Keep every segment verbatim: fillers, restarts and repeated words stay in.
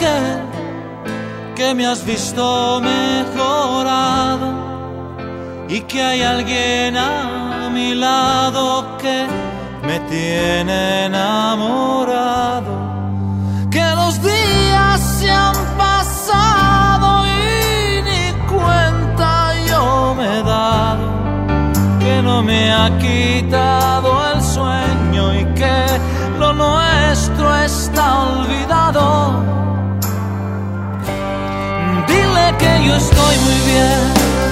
que, que me has visto mejorado y que hay alguien a mi lado que me tiene enamorado. Que los días se han pasado y ni cuenta yo me he dado, que no me ha quitado el sueño y que lo nuestro está olvidado. Dile que yo estoy muy bien,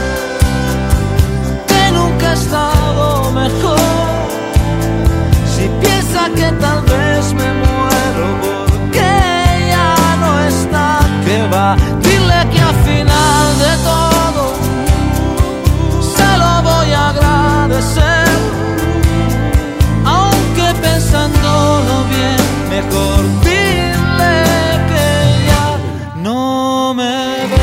que nunca he estado mejor. Si piensa que tal vez me muero porque ya no está, que va. Dile que al final de todo se lo voy a agradecer, aunque pensándolo bien, mejor dile que ya no me ves.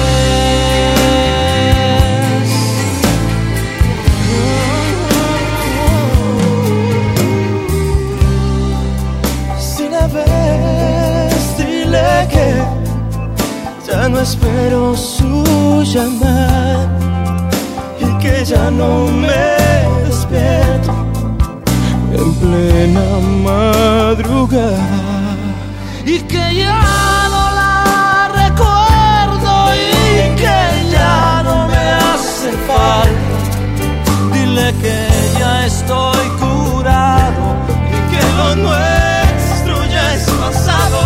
Si la ves, dile que ya no espero su llamada y que ya no me despierto en plena madrugada, y que ya no la recuerdo y que ya no me hace falta. Dile que ya estoy curado y que lo nuestro ya es pasado.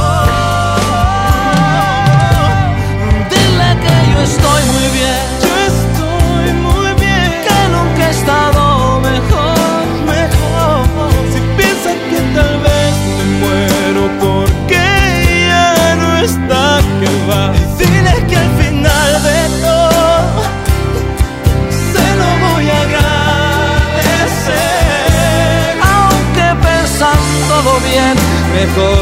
Dile que yo estoy muy bien, yo estoy muy bien, que nunca he estado mejor, mejor. Si piensa que tal vez me muero porque ya no está, que va. Dile que al final de todo se lo voy a agradecer, aunque pensándolo bien, mejor